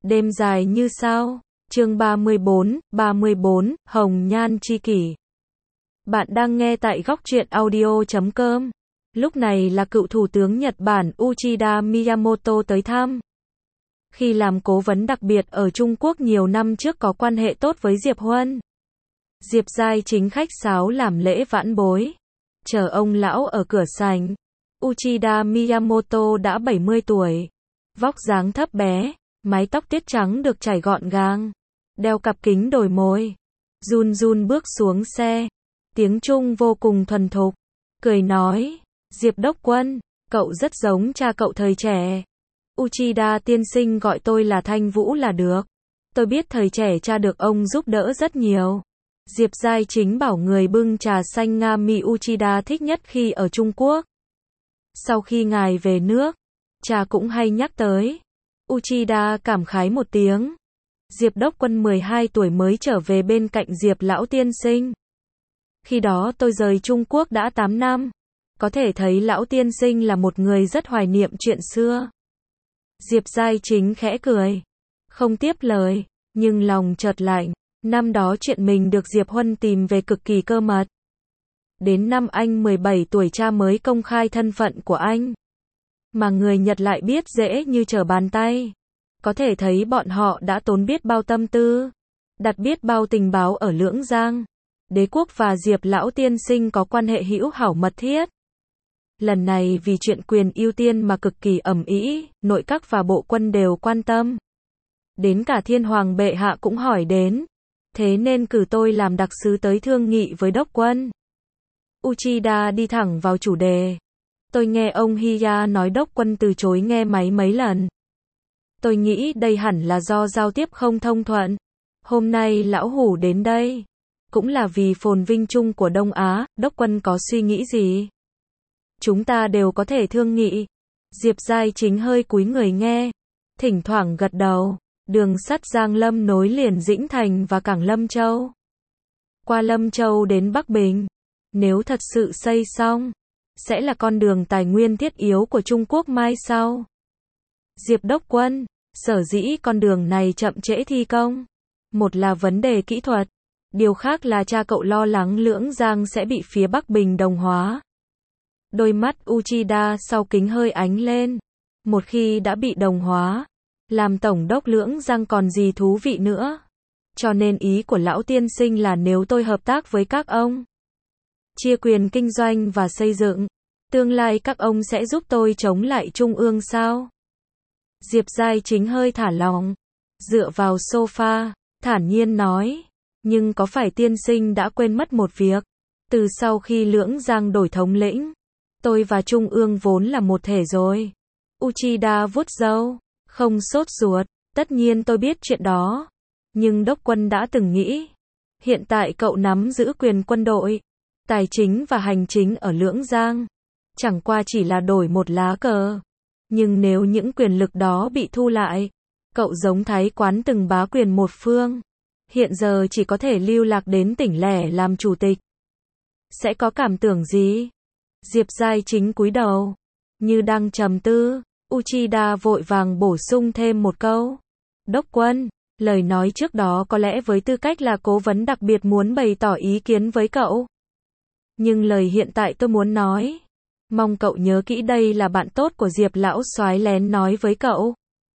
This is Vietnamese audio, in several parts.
Đêm dài như sao. Chương 34, Hồng Nhan Chi Kỷ. Bạn đang nghe tại góc truyện audio.com. Lúc này là cựu thủ tướng Nhật Bản Uchida Miyamoto tới thăm. Khi làm cố vấn đặc biệt ở Trung Quốc nhiều năm trước có quan hệ tốt với Diệp Huân. Diệp Giai chính khách sáo làm lễ vãn bối. Chờ ông lão ở cửa sảnh. Uchida Miyamoto đã 70 tuổi. Vóc dáng thấp bé, mái tóc tiết trắng được chải gọn gàng. Đeo cặp kính đồi môi. Run run bước xuống xe. Tiếng Trung vô cùng thuần thục. Cười nói, Diệp Đốc Quân, cậu rất giống cha cậu thời trẻ. Uchida tiên sinh gọi tôi là Thanh Vũ là được. Tôi biết thời trẻ cha được ông giúp đỡ rất nhiều. Diệp Giai chính bảo người bưng trà xanh Ngami Uchida thích nhất khi ở Trung Quốc. Sau khi ngài về nước, cha cũng hay nhắc tới. Uchida cảm khái một tiếng. Diệp Đốc Quân 12 tuổi mới trở về bên cạnh Diệp Lão tiên sinh. Khi đó tôi rời Trung Quốc đã 8 năm. Có thể thấy Lão tiên sinh là một người rất hoài niệm chuyện xưa. Diệp Giai chính khẽ cười. Không tiếp lời, nhưng lòng chợt lạnh. Năm đó chuyện mình được Diệp Huân tìm về cực kỳ cơ mật. Đến năm anh 17 tuổi cha mới công khai thân phận của anh. Mà người Nhật lại biết dễ như trở bàn tay. Có thể thấy bọn họ đã tốn biết bao tâm tư, đặt biết bao tình báo ở Lưỡng Giang. Đế quốc và Diệp Lão tiên sinh có quan hệ hữu hảo mật thiết. Lần này vì chuyện quyền ưu tiên mà cực kỳ ầm ĩ, nội các và bộ quân đều quan tâm. Đến cả Thiên Hoàng bệ hạ cũng hỏi đến. Thế nên cử tôi làm đặc sứ tới thương nghị với Đốc Quân. Uchida đi thẳng vào chủ đề. Tôi nghe ông Hiya nói Đốc Quân từ chối nghe máy mấy lần. Tôi nghĩ đây hẳn là do giao tiếp không thông thuận. Hôm nay lão hủ đến đây cũng là vì phồn vinh chung của Đông Á. Đốc Quân có suy nghĩ gì? Chúng ta đều có thể thương nghị. Diệp Giai chính hơi cúi người nghe, thỉnh thoảng gật đầu. Đường sắt Giang Lâm nối liền Dĩnh Thành và cảng Lâm Châu. Qua Lâm Châu đến Bắc Bình. Nếu thật sự xây xong, sẽ là con đường tài nguyên thiết yếu của Trung Quốc mai sau. Diệp Đốc Quân, sở dĩ con đường này chậm trễ thi công. Một là vấn đề kỹ thuật. Điều khác là cha cậu lo lắng Lưỡng Giang sẽ bị phía Bắc Bình đồng hóa. Đôi mắt Uchida sau kính hơi ánh lên. Một khi đã bị đồng hóa, làm tổng đốc Lưỡng Giang còn gì thú vị nữa. Cho nên ý của lão tiên sinh là nếu tôi hợp tác với các ông, chia quyền kinh doanh và xây dựng, tương lai các ông sẽ giúp tôi chống lại Trung ương sao? Diệp Giai chính hơi thả lỏng, dựa vào sofa, thản nhiên nói, nhưng có phải tiên sinh đã quên mất một việc? Từ sau khi Lưỡng Giang đổi thống lĩnh, tôi và Trung ương vốn là một thể rồi. Uchida vuốt râu, không sốt ruột, tất nhiên tôi biết chuyện đó. Nhưng Đốc Quân đã từng nghĩ, hiện tại cậu nắm giữ quyền quân đội, tài chính và hành chính ở Lưỡng Giang. Chẳng qua chỉ là đổi một lá cờ. Nhưng nếu những quyền lực đó bị thu lại, cậu giống Thái Quán từng bá quyền một phương. Hiện giờ chỉ có thể lưu lạc đến tỉnh lẻ làm chủ tịch. Sẽ có cảm tưởng gì? Diệp Giai chính cúi đầu, như đang trầm tư. Uchida vội vàng bổ sung thêm một câu. Đốc Quân, lời nói trước đó có lẽ với tư cách là cố vấn đặc biệt muốn bày tỏ ý kiến với cậu. Nhưng lời hiện tại tôi muốn nói, mong cậu nhớ kỹ đây là bạn tốt của Diệp Lão soái lén nói với cậu.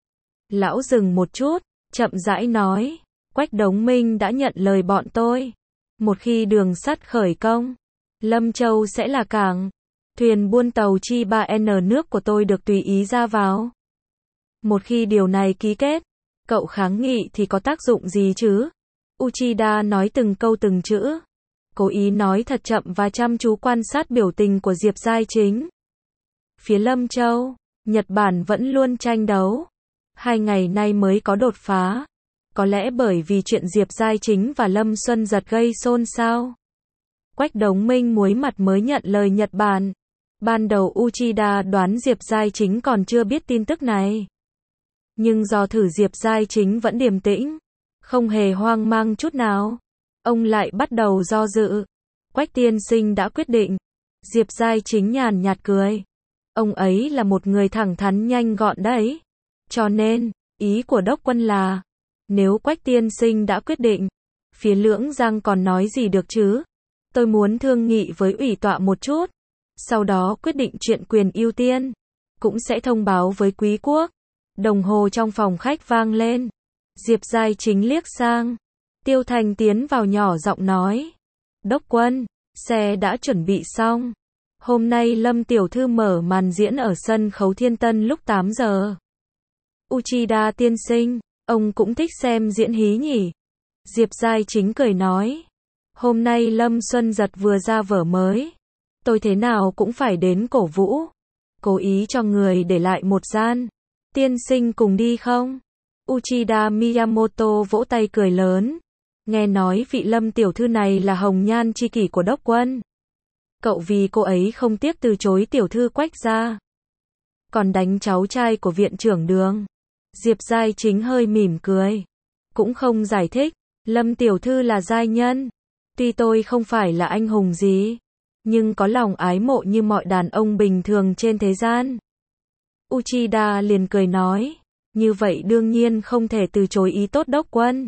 Lão dừng một chút, chậm rãi nói, Quách Đống Minh đã nhận lời bọn tôi. Một khi đường sắt khởi công, Lâm Châu sẽ là cảng. Thuyền buôn tàu chi 3N nước của tôi được tùy ý ra vào. Một khi điều này ký kết, cậu kháng nghị thì có tác dụng gì chứ? Uchida nói từng câu từng chữ. Cố ý nói thật chậm và chăm chú quan sát biểu tình của Diệp Giai chính. Phía Lâm Châu, Nhật Bản vẫn luôn tranh đấu. 2 ngày nay mới có đột phá. Có lẽ bởi vì chuyện Diệp Giai chính và Lâm Xuân Giật gây xôn xao. Quách Đống Minh muối mặt mới nhận lời Nhật Bản. Ban đầu Uchida đoán Diệp Giai chính còn chưa biết tin tức này. Nhưng do thử Diệp Giai chính vẫn điềm tĩnh, không hề hoang mang chút nào. Ông lại bắt đầu do dự. Quách tiên sinh đã quyết định. Diệp Giai chính nhàn nhạt cười. Ông ấy là một người thẳng thắn nhanh gọn đấy. Cho nên, Ý của Đốc Quân là, nếu Quách tiên sinh đã quyết định, phía Lưỡng Giang còn nói gì được chứ? Tôi muốn thương nghị với ủy tọa một chút, sau đó quyết định chuyện quyền ưu tiên, cũng sẽ thông báo với quý quốc. Đồng hồ trong phòng khách vang lên. Diệp Giai Chính liếc sang. Tiêu Thành tiến vào nhỏ giọng nói. Đốc Quân, xe đã chuẩn bị xong. Hôm nay Lâm Tiểu Thư mở màn diễn ở sân khấu Thiên Tân lúc 8 giờ. Uchida tiên sinh, ông cũng thích xem diễn hí nhỉ? Diệp Giai Chính cười nói. Hôm nay Lâm Xuân Giật vừa ra vở mới. Tôi thế nào cũng phải đến cổ vũ. Cố ý cho người để lại một gian. Tiên sinh cùng đi không? Uchida Miyamoto vỗ tay cười lớn. Nghe nói vị Lâm tiểu thư này là hồng nhan chi kỷ của Đốc Quân. Cậu vì cô ấy không tiếc từ chối tiểu thư Quách gia. Còn đánh cháu trai của viện trưởng Đường. Diệp Giai Chính hơi mỉm cười. Cũng không giải thích. Lâm tiểu thư là giai nhân. Tuy tôi không phải là anh hùng gì, nhưng có lòng ái mộ như mọi đàn ông bình thường trên thế gian. Uchida liền cười nói. Như vậy đương nhiên không thể từ chối ý tốt Đốc Quân.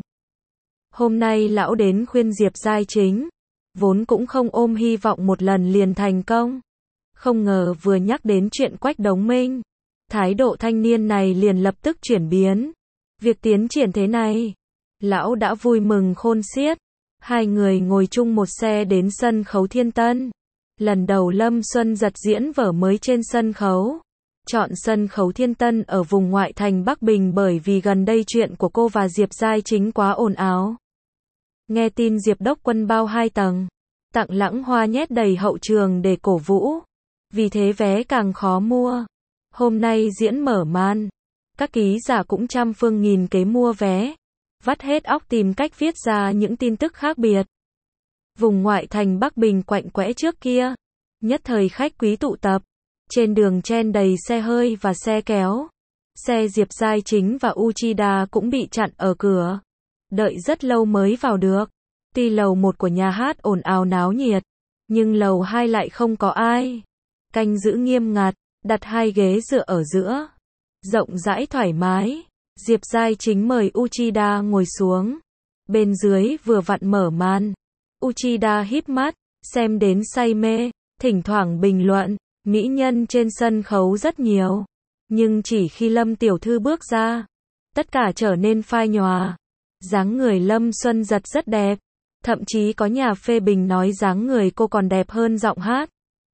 Hôm nay lão đến khuyên Diệp Giai Chính, vốn cũng không ôm hy vọng một lần liền thành công. Không ngờ vừa nhắc đến chuyện Quách Đống Minh, thái độ thanh niên này liền lập tức chuyển biến. Việc tiến triển thế này, lão đã vui mừng khôn xiết. Hai người ngồi chung một xe đến sân khấu Thiên Tân. Lần đầu Lâm Xuân Giật diễn vở mới trên sân khấu. Chọn sân khấu Thiên Tân ở vùng ngoại thành Bắc Bình bởi vì gần đây chuyện của cô và Diệp Giai Chính quá ồn ào. Nghe tin Diệp Đốc Quân bao 2 tầng, tặng lãng hoa nhét đầy hậu trường để cổ vũ. Vì thế vé càng khó mua. Hôm nay diễn mở màn, các ký giả cũng trăm phương nghìn kế mua vé, vắt hết óc tìm cách viết ra những tin tức khác biệt. Vùng ngoại thành Bắc Bình quạnh quẽ trước kia, nhất thời khách quý tụ tập. Trên đường chen đầy xe hơi và xe kéo. Xe Diệp Giai Chính và Uchida cũng bị chặn ở cửa. Đợi rất lâu mới vào được. Tuy lầu 1 của nhà hát ồn ào náo nhiệt, nhưng lầu 2 lại không có ai. Canh giữ nghiêm ngặt, đặt 2 ghế dựa ở giữa. Rộng rãi thoải mái. Diệp Giai Chính mời Uchida ngồi xuống. Bên dưới vừa vặn mở màn. Uchida híp mắt, xem đến say mê, thỉnh thoảng bình luận. Mỹ nhân trên sân khấu rất nhiều, nhưng chỉ khi Lâm tiểu thư bước ra, tất cả trở nên phai nhòa. Dáng người Lâm Xuân Giật rất đẹp, thậm chí có nhà phê bình nói dáng người cô còn đẹp hơn giọng hát.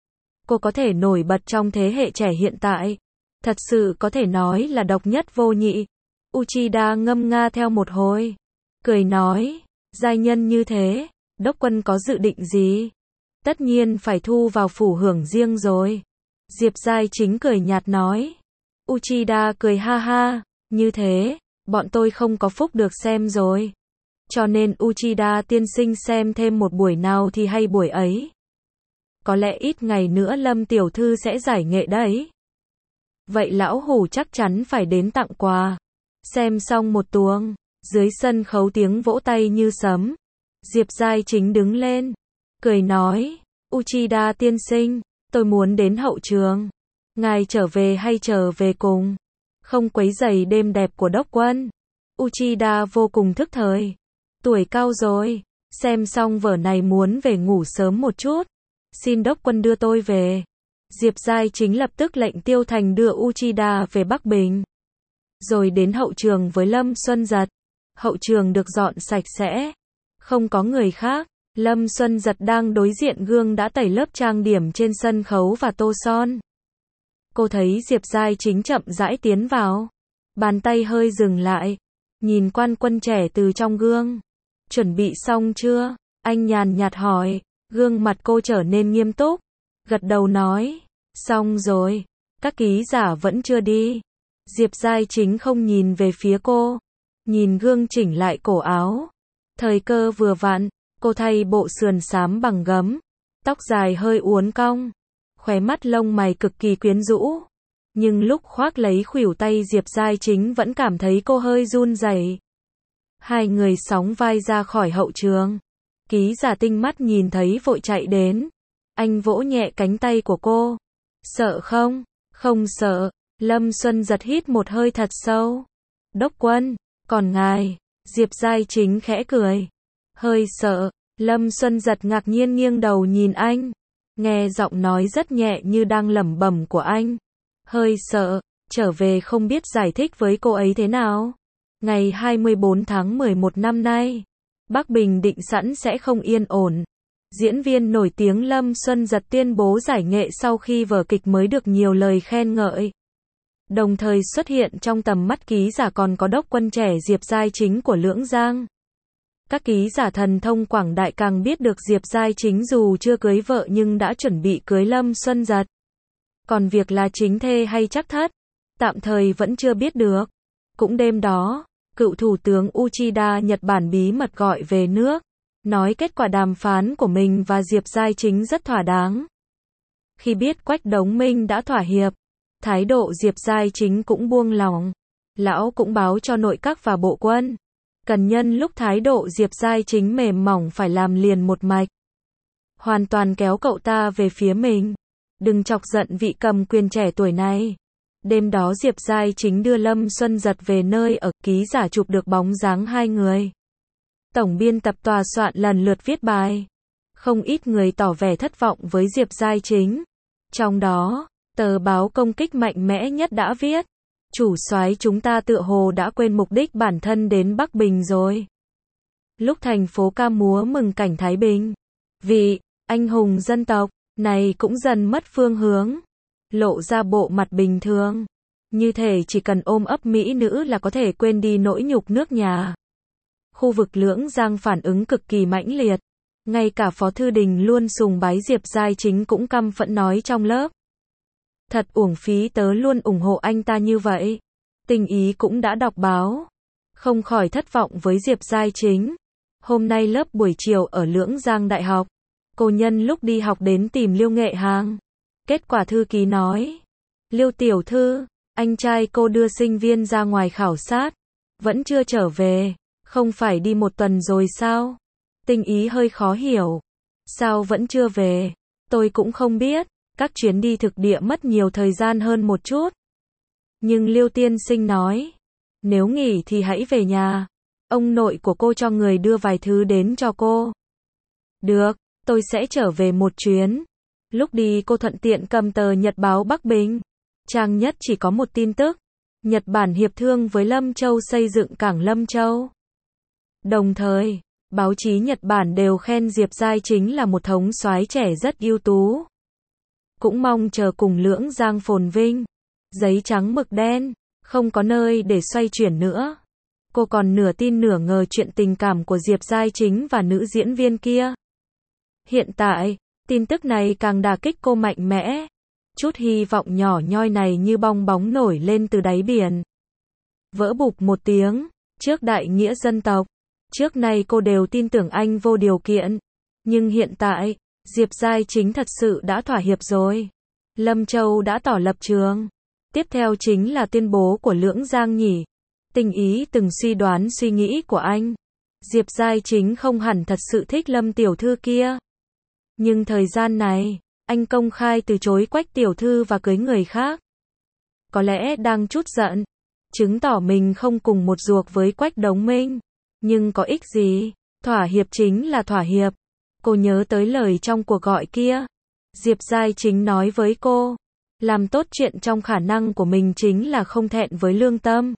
Cô có thể nổi bật trong thế hệ trẻ hiện tại, thật sự có thể nói là độc nhất vô nhị. Uchida ngâm nga theo một hồi, cười nói, giai nhân như thế, Đốc Quân có dự định gì? Tất nhiên phải thu vào phủ hưởng riêng rồi. Diệp Giai Chính cười nhạt nói. Uchida cười ha ha, như thế, bọn tôi không có phúc được xem rồi. Cho nên Uchida tiên sinh xem thêm một buổi nào thì hay buổi ấy. Có lẽ ít ngày nữa Lâm tiểu thư sẽ giải nghệ đấy. Vậy lão hủ chắc chắn phải đến tặng quà. Xem xong một tuồng, dưới sân khấu tiếng vỗ tay như sấm. Diệp Giai Chính đứng lên, cười nói, Uchida tiên sinh, tôi muốn đến hậu trường. Ngài trở về hay trở về cùng? Không quấy rầy đêm đẹp của Đốc Quân. Uchida vô cùng thức thời. Tuổi cao rồi, xem xong vở này muốn về ngủ sớm một chút. Xin Đốc Quân đưa tôi về. Diệp Giai Chính lập tức lệnh Tiêu Thành đưa Uchida về Bắc Bình. Rồi đến hậu trường với Lâm Xuân Giật. Hậu trường được dọn sạch sẽ, không có người khác. Lâm Xuân Giật đang đối diện gương đã tẩy lớp trang điểm trên sân khấu và tô son. Cô thấy Diệp Giai Chính chậm rãi tiến vào. Bàn tay hơi dừng lại. Nhìn quan quân trẻ từ trong gương. Chuẩn bị xong chưa? Anh nhàn nhạt hỏi. Gương mặt cô trở nên nghiêm túc. Gật đầu nói. Xong rồi. Các ký giả vẫn chưa đi. Diệp Giai Chính không nhìn về phía cô. Nhìn gương chỉnh lại cổ áo. Thời cơ vừa vặn. Cô thay bộ sườn xám bằng gấm. Tóc dài hơi uốn cong. Khóe mắt lông mày cực kỳ quyến rũ. Nhưng lúc khoác lấy khuỷu tay Diệp Giai Chính vẫn cảm thấy cô hơi run rẩy. Hai người sóng vai ra khỏi hậu trường. Ký giả tinh mắt nhìn thấy vội chạy đến. Anh vỗ nhẹ cánh tay của cô. Sợ không? Không sợ. Lâm Xuân Giật hít một hơi thật sâu. đốc quân, còn ngài, Diệp Giai Chính khẽ cười. Hơi sợ, Lâm Xuân Giật ngạc nhiên nghiêng đầu nhìn anh. Nghe giọng nói rất nhẹ như đang lẩm bẩm của anh. Hơi sợ, trở về không biết giải thích với cô ấy thế nào. Ngày 24 tháng 11 năm nay, Bắc Bình định sẵn sẽ không yên ổn. Diễn viên nổi tiếng Lâm Xuân Giật tuyên bố giải nghệ sau khi vở kịch mới được nhiều lời khen ngợi. Đồng thời xuất hiện trong tầm mắt ký giả còn có đốc quân trẻ Diệp Giai Chính của Lưỡng Giang. Các ký giả thần thông quảng đại càng biết được Diệp Giai Chính dù chưa cưới vợ nhưng đã chuẩn bị cưới Lâm Xuân Giật. Còn việc là chính thê hay chắc thất, tạm thời vẫn chưa biết được. Cũng đêm đó, cựu thủ tướng Uchida Nhật Bản bí mật gọi về nước, nói kết quả đàm phán của mình và Diệp Giai Chính rất thỏa đáng. Khi biết Quách Đống Minh đã thỏa hiệp, thái độ Diệp Giai Chính cũng buông lỏng. Lão cũng báo cho nội các và bộ quân. Cần nhân lúc thái độ Diệp Giai Chính mềm mỏng phải làm liền một mạch. Hoàn toàn kéo cậu ta về phía mình. Đừng chọc giận vị cầm quyền trẻ tuổi này. Đêm đó Diệp Giai Chính đưa Lâm Xuân Giật về nơi ở, ký giả chụp được bóng dáng hai người. Tổng biên tập tòa soạn lần lượt viết bài. Không ít người tỏ vẻ thất vọng với Diệp Giai Chính. Trong đó, tờ báo công kích mạnh mẽ nhất đã viết. Chủ soái chúng ta tựa hồ đã quên mục đích bản thân đến Bắc Bình rồi. Lúc thành phố ca múa mừng cảnh Thái Bình, vị anh hùng dân tộc này cũng dần mất phương hướng, lộ ra bộ mặt bình thường, như thể chỉ cần ôm ấp mỹ nữ là có thể quên đi nỗi nhục nước nhà. Khu vực Lưỡng Giang phản ứng cực kỳ mãnh liệt, ngay cả Phó Thư Đình luôn sùng bái Diệp Giai Chính cũng căm phẫn nói trong lớp. Thật uổng phí tớ luôn ủng hộ anh ta như vậy. Tình Ý cũng đã đọc báo, không khỏi thất vọng với Diệp Giai Chính. Hôm nay lớp buổi chiều ở Lưỡng Giang Đại học, cô nhân lúc đi học đến tìm Liêu Nghệ Hàng. Kết quả thư ký nói, Liêu tiểu thư, anh trai cô đưa sinh viên ra ngoài khảo sát, vẫn chưa trở về, không phải đi 1 tuần rồi sao? Tình Ý hơi khó hiểu, sao vẫn chưa về? Tôi cũng không biết, các chuyến đi thực địa mất nhiều thời gian hơn một chút. Nhưng Liêu tiên sinh nói, nếu nghỉ thì hãy về nhà, ông nội của cô cho người đưa vài thứ đến cho cô. Được, tôi sẽ trở về một chuyến. Lúc đi cô thuận tiện cầm tờ Nhật báo Bắc Bình. Trang nhất chỉ có một tin tức, Nhật Bản hiệp thương với Lâm Châu xây dựng cảng Lâm Châu. Đồng thời, báo chí Nhật Bản đều khen Diệp Giai Chính là một thống soái trẻ rất ưu tú. Cũng mong chờ cùng Lưỡng Giang phồn vinh. Giấy trắng mực đen, không có nơi để xoay chuyển nữa. Cô còn nửa tin nửa ngờ chuyện tình cảm của Diệp Giai Chính và nữ diễn viên kia. Hiện tại, tin tức này càng đả kích cô mạnh mẽ. Chút hy vọng nhỏ nhoi này như bong bóng nổi lên từ đáy biển. Vỡ bụp một tiếng, trước đại nghĩa dân tộc. Trước nay cô đều tin tưởng anh vô điều kiện. Nhưng hiện tại, Diệp Giai Chính thật sự đã thỏa hiệp rồi. Lâm Châu đã tỏ lập trường. Tiếp theo chính là tuyên bố của Lưỡng Giang nhỉ. Tình Ý từng suy đoán suy nghĩ của anh. Diệp Giai Chính không hẳn thật sự thích Lâm tiểu thư kia. Nhưng thời gian này, anh công khai từ chối Quách tiểu thư và cưới người khác. Có lẽ đang trút giận, chứng tỏ mình không cùng một ruột với Quách Đống Minh. Nhưng có ích gì, thỏa hiệp chính là thỏa hiệp. Cô nhớ tới lời trong cuộc gọi kia. Diệp Giai Chính nói với cô, làm tốt chuyện trong khả năng của mình chính là không thẹn với lương tâm.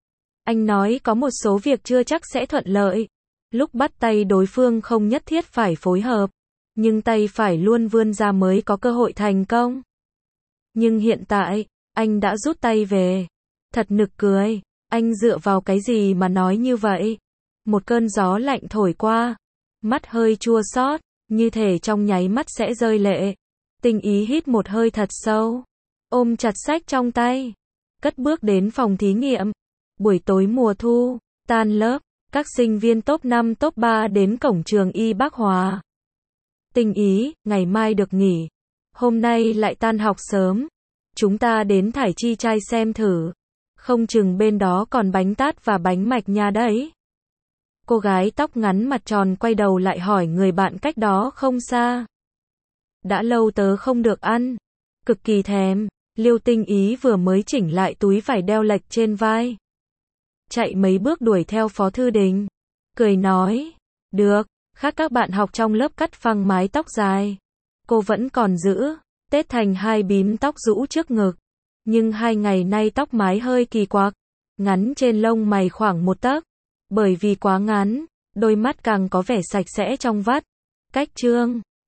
Anh nói có một số việc chưa chắc sẽ thuận lợi. Lúc bắt tay đối phương không nhất thiết phải phối hợp, nhưng tay phải luôn vươn ra mới có cơ hội thành công. Nhưng hiện tại, anh đã rút tay về. Thật nực cười, anh dựa vào cái gì mà nói như vậy? Một cơn gió lạnh thổi qua, mắt hơi chua xót, như thể trong nháy mắt sẽ rơi lệ. Tình Ý hít một hơi thật sâu, ôm chặt sách trong tay, cất bước đến phòng thí nghiệm. Buổi tối mùa thu, tan lớp, các sinh viên top 5 top 3 đến cổng trường Y Bắc Hòa. Tình Ý, ngày mai được nghỉ. Hôm nay lại tan học sớm. Chúng ta đến Thải Chi Trai xem thử. Không chừng bên đó còn bánh tát và bánh mạch nha đấy. Cô gái tóc ngắn mặt tròn quay đầu lại hỏi người bạn cách đó không xa. Đã lâu tớ không được ăn. Cực kỳ thèm. Liêu Tình Ý vừa mới chỉnh lại túi vải đeo lệch trên vai. chạy mấy bước đuổi theo Phó Thư Đình. Cười nói, được, khác các bạn học trong lớp cắt phăng mái tóc dài. Cô vẫn còn giữ, tết thành 2 bím tóc rũ trước ngực. Nhưng 2 ngày nay tóc mái hơi kỳ quặc, ngắn trên lông mày khoảng 1 tấc. Bởi vì quá ngắn, đôi mắt càng có vẻ sạch sẽ trong vắt. Cách trương